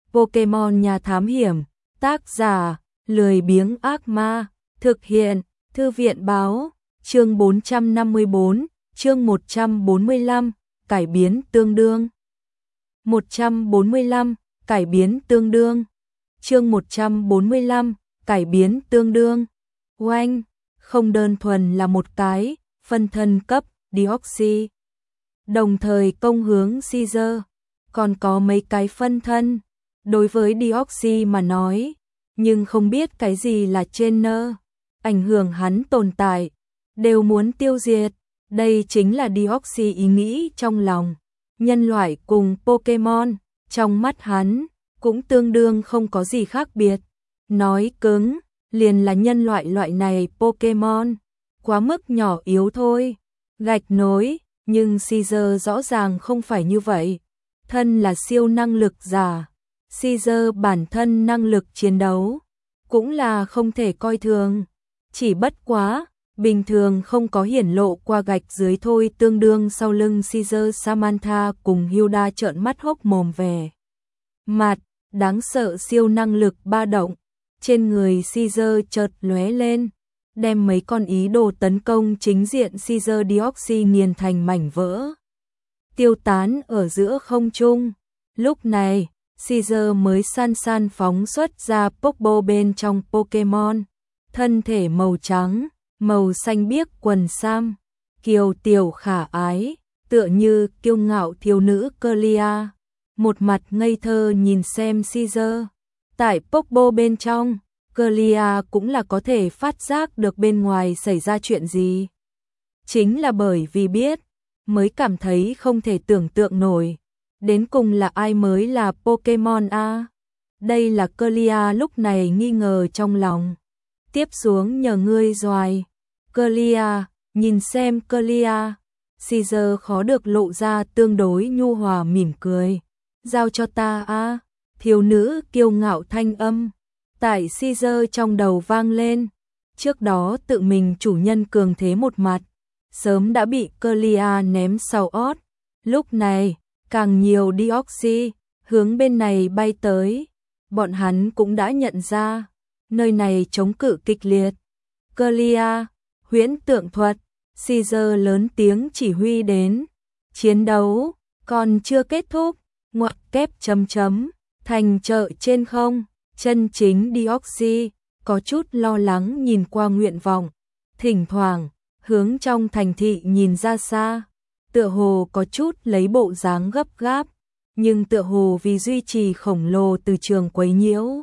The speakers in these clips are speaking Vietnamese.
Pokemon Nhà Thám Hiểm, tác giả, lười biếng ác ma, thực hiện, Thư viện báo, chương 454, chương 145, cải biến tương đương. 145, cải biến tương đương. Chương 145, cải biến tương đương. Oanh, không đơn thuần là một cái, phân thân cấp, Deoxys. Đồng thời công hướng Caesar, còn có mấy cái phân thân. Đối với Deoxys mà nói, nhưng không biết cái gì là trainer, ảnh hưởng hắn tồn tại, đều muốn tiêu diệt. Đây chính là Deoxys ý nghĩ trong lòng. Nhân loại cùng Pokemon, trong mắt hắn, cũng tương đương không có gì khác biệt. Nói cứng, liền là nhân loại loại này Pokemon, quá mức nhỏ yếu thôi. Gạch nối, nhưng Caesar rõ ràng không phải như vậy. Thân là siêu năng lực giả, Caesar bản thân năng lực chiến đấu cũng là không thể coi thường. Chỉ bất quá, bình thường không có hiển lộ qua gạch dưới thôi, tương đương sau lưng Caesar Samantha cùng Hilda trợn mắt hốc mồm về. Mặt, đáng sợ siêu năng lực ba động, trên người Caesar chợt lóe lên, đem mấy con ý đồ tấn công chính diện Caesar Deoxys nghiền thành mảnh vỡ, tiêu tán ở giữa không trung. Lúc này, Caesar mới san phóng xuất ra Pokeball bên trong Pokemon, thân thể màu trắng, màu xanh biếc quần sam, kiều tiểu khả ái, tựa như kiêu ngạo thiếu nữ Clelia, một mặt ngây thơ nhìn xem Caesar. Tại Pokeball bên trong, Clelia cũng là có thể phát giác được bên ngoài xảy ra chuyện gì. Chính là bởi vì biết, mới cảm thấy không thể tưởng tượng nổi. Đến cùng là ai mới là Pokemon a? Đây là Clelia lúc này nghi ngờ trong lòng. Tiếp xuống nhờ ngươi doài. Clelia, nhìn xem Clelia. Caesar khó được lộ ra tương đối nhu hòa mỉm cười. Giao cho ta a. Thiếu nữ kiêu ngạo thanh âm tại Caesar trong đầu vang lên. Trước đó tự mình chủ nhân cường thế một mặt, sớm đã bị Clelia ném sau ót. Lúc này, càng nhiều Deoxys hướng bên này bay tới. Bọn hắn cũng đã nhận ra, nơi này chống cự kịch liệt. Clelia, huyễn tượng thuật, Caesar lớn tiếng chỉ huy đến. Chiến đấu còn chưa kết thúc, ngoặc kép chấm chấm, thành chợ trên không. Chân chính Deoxys có chút lo lắng nhìn qua nguyện vọng, thỉnh thoảng hướng trong thành thị nhìn ra xa, tựa hồ có chút lấy bộ dáng gấp gáp, nhưng tựa hồ vì duy trì khổng lồ từ trường quấy nhiễu.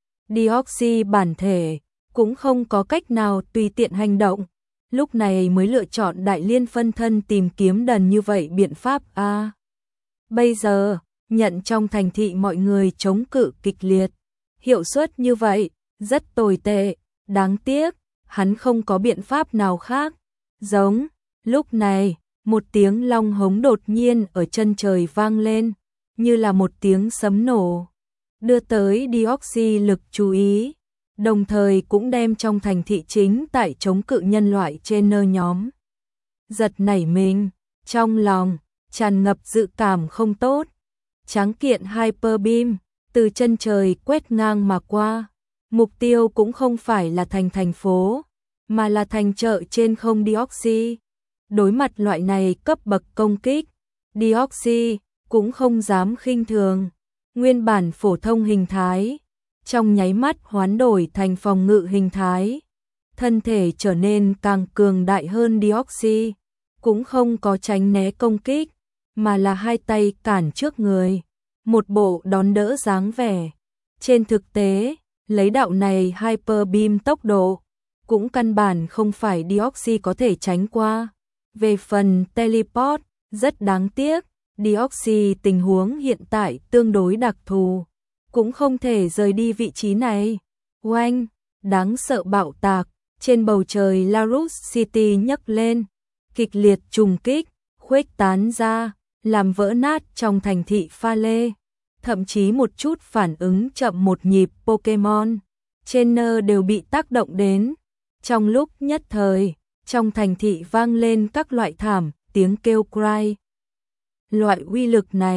Deoxys bản thể cũng không có cách nào tùy tiện hành động, lúc này mới lựa chọn đại liên phân thân tìm kiếm đần như vậy biện pháp a. Bây giờ, nhận trong thành thị mọi người chống cự kịch liệt, hiệu suất như vậy, rất tồi tệ, đáng tiếc, hắn không có biện pháp nào khác. Giống, lúc này, một tiếng long hống đột nhiên ở chân trời vang lên, như là một tiếng sấm nổ, đưa tới Deoxys lực chú ý, đồng thời cũng đem trong thành thị chính tại chống cự nhân loại trên nơi nhóm. Giật nảy mình, trong lòng, tràn ngập dự cảm không tốt. Tráng kiện Hyper Beam từ chân trời quét ngang mà qua, mục tiêu cũng không phải là thành phố, mà là thành chợ trên không Deoxys. Đối mặt loại này cấp bậc công kích, Deoxys cũng không dám khinh thường. Nguyên bản phổ thông hình thái, trong nháy mắt hoán đổi thành phòng ngự hình thái. Thân thể trở nên càng cường đại hơn, Deoxys cũng không có tránh né công kích, mà là hai tay cản trước người, một bộ đón đỡ dáng vẻ. Trên thực tế, lấy đạo này Hyper Beam tốc độ, cũng căn bản không phải Deoxys có thể tránh qua. Về phần teleport, rất đáng tiếc, Deoxys tình huống hiện tại tương đối đặc thù, cũng không thể rời đi vị trí này. Oanh, đáng sợ bạo tạc, trên bầu trời Larus City nhấc lên, kịch liệt trùng kích, khuếch tán ra, làm vỡ nát trong thành thị pha lê. Thậm chí một chút phản ứng chậm một nhịp Pokemon trainer đều bị tác động đến. Trong lúc nhất thời, trong thành thị vang lên các loại thảm, tiếng kêu cry. Loại uy lực này,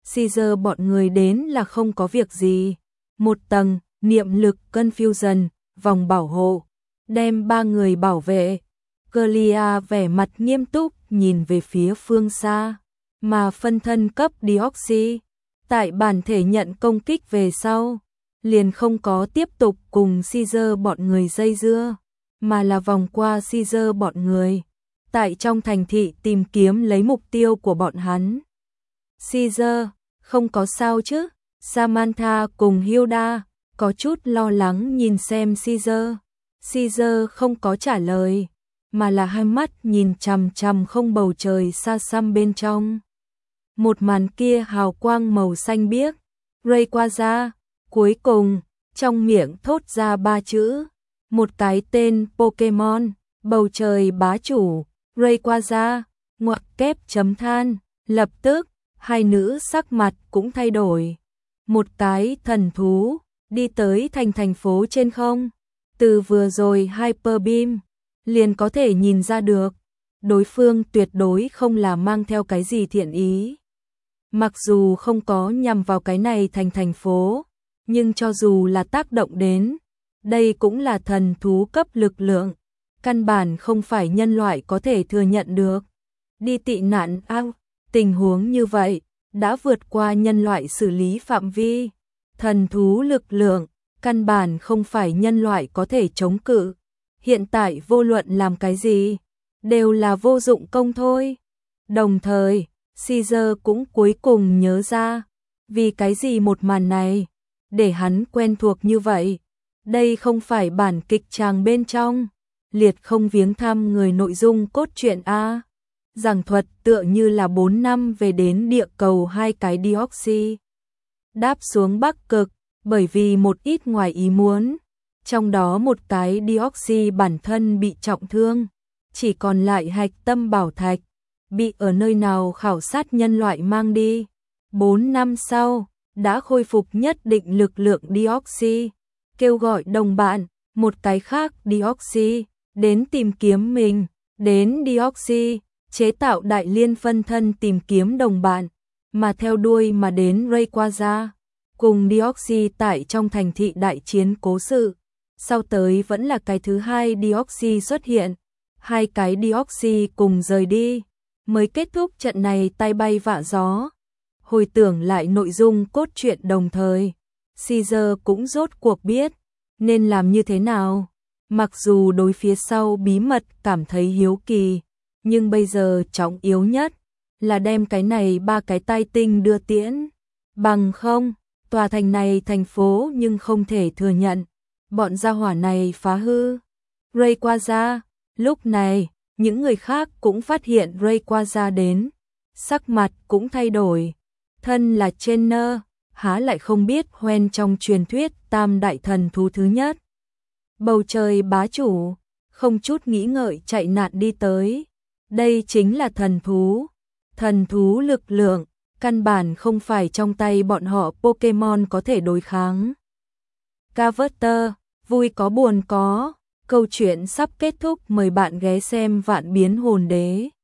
Caesar bọn người đến là không có việc gì. Một tầng, niệm lực confusion, vòng bảo hộ, đem 3 người bảo vệ. Clear vẻ mặt nghiêm túc nhìn về phía phương xa, mà phân thân cấp Deoxy, tại bản thể nhận công kích về sau, liền không có tiếp tục cùng Caesar bọn người dây dưa, mà là vòng qua Caesar bọn người, tại trong thành thị tìm kiếm lấy mục tiêu của bọn hắn. Caesar, không có sao chứ? Samantha cùng Hilda có chút lo lắng nhìn xem Caesar. Caesar không có trả lời, mà là hai mắt nhìn chằm chằm không bầu trời xa xăm bên trong. Một màn kia hào quang màu xanh biếc, Rayquaza, cuối cùng, trong miệng thốt ra 3 chữ, một cái tên Pokemon, bầu trời bá chủ, Rayquaza, ngoặc kép chấm than, lập tức, hai nữ sắc mặt cũng thay đổi. Một cái thần thú, đi tới thành phố trên không, từ vừa rồi Hyper Beam, liền có thể nhìn ra được, đối phương tuyệt đối không là mang theo cái gì thiện ý. Mặc dù không có nhằm vào cái này thành phố, nhưng cho dù là tác động đến, đây cũng là thần thú cấp lực lượng, căn bản không phải nhân loại có thể thừa nhận được. Đi tị nạn tình huống như vậy, đã vượt qua nhân loại xử lý phạm vi. Thần thú lực lượng, căn bản không phải nhân loại có thể chống cự. Hiện tại vô luận làm cái gì, đều là vô dụng công thôi. Đồng thời, Caesar cũng cuối cùng nhớ ra, vì cái gì một màn này, để hắn quen thuộc như vậy. Đây không phải bản kịch tràng bên trong, liệt không viếng thăm người nội dung cốt truyện A. Giảng thuật tựa như là 4 năm về đến địa cầu 2 cái Deoxy. Đáp xuống Bắc Cực, bởi vì một ít ngoài ý muốn. Trong đó một cái Deoxy bản thân bị trọng thương, chỉ còn lại hạch tâm bảo thạch, bị ở nơi nào khảo sát nhân loại mang đi. 4 năm sau, đã khôi phục nhất định lực lượng Deoxy, kêu gọi đồng bạn, một cái khác Deoxy, đến tìm kiếm mình, đến Deoxy, chế tạo đại liên phân thân tìm kiếm đồng bạn, mà theo đuôi mà đến Rayquaza, cùng Deoxy tại trong thành thị đại chiến cố sự. Sau tới vẫn là cái thứ hai Deoxy xuất hiện, hai cái Deoxy cùng rời đi, mới kết thúc trận này tai bay vạ gió. Hồi tưởng lại nội dung cốt truyện đồng thời, Caesar cũng rốt cuộc biết nên làm như thế nào. Mặc dù đối phía sau bí mật cảm thấy hiếu kỳ, nhưng bây giờ trọng yếu nhất là đem cái này 3 cái tai tinh đưa tiễn. Bằng không, tòa thành này thành phố nhưng không thể thừa nhận. Bọn gia hỏa này phá hư Rayquaza. Lúc này, những người khác cũng phát hiện Rayquaza đến, sắc mặt cũng thay đổi. Thân là trainer, há lại không biết Hoenn trong truyền thuyết tam đại thần thú thứ nhất. Bầu trời bá chủ, không chút nghĩ ngợi chạy nạn đi tới. Đây chính là thần thú lực lượng, căn bản không phải trong tay bọn họ Pokemon có thể đối kháng. Carver, vui có buồn có, câu chuyện sắp kết thúc, mời bạn ghé xem Vạn Biến Hồn Đế.